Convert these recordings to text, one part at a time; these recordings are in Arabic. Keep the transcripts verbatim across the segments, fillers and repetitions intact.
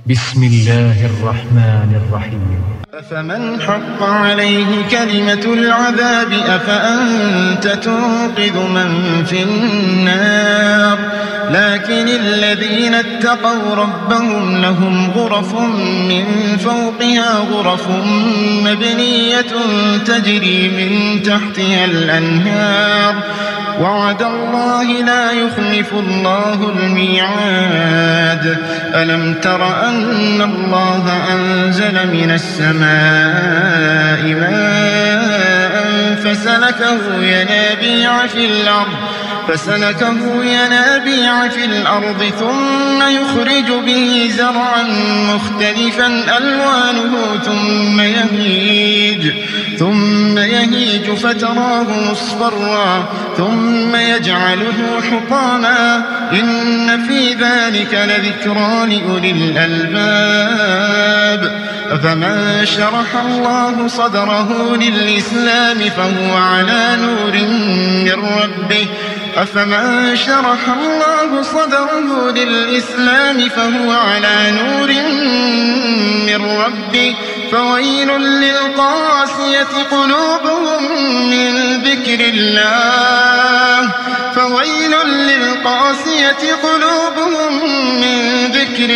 بسم الله الرحمن الرحيم. أفمن حق عليه كلمة العذاب أفأنت تنقذ من في النار. لكن الذين اتقوا ربهم لهم غرف من فوقها غرف مبنية تجري من تحتها الأنهار وعد الله لا يخلف الله الميعاد. ألم تر أن الله أنزل من السماء ماء فسلكه ينابيع في الأرض فسلكه ينابيع في الأرض ثم يخرج به زرعا مختلفا ألوانه ثم يهيج ثم يهيج فتراه مصفرا ثم يجعله حطاما إن في ذلك لذكرى لأولي الألباب. أفمن شرح الله صدره للإسلام فهو على نور من ربه أفمن شرح الله صدره للإسلام فهو على نور من ربه فويل للقاسية قلوبهم من ذكر الله فويل للقاسية قلوبهم من ذكر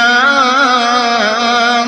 الله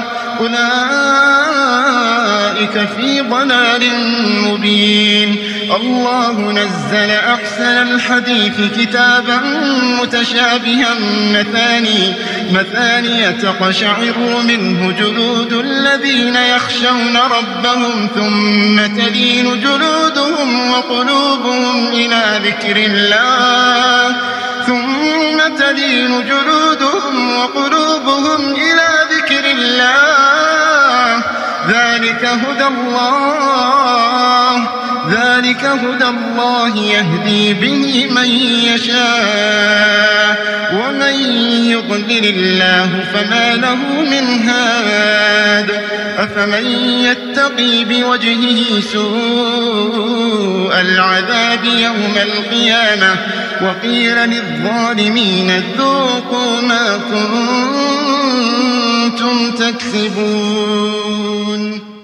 أولئك في ضلال مبين. الله نزل أحسن الحديث كتابا متشابها مثاني مثانية تقشعر منه جلود الذين يخشون ربهم ثم تلين جلودهم وقلوبهم إلى ذكر الله ثم تلين جلودهم وقلوبهم إلى ذكر الله ذلك هدى الله ذلك هدى الله يهدي به من يشاء ومن يضلل الله فما له من هاد. أفمن يتقي بوجهه سوء العذاب يوم القيامة وقيل للظالمين ذوقوا ما كنتم تكسبون.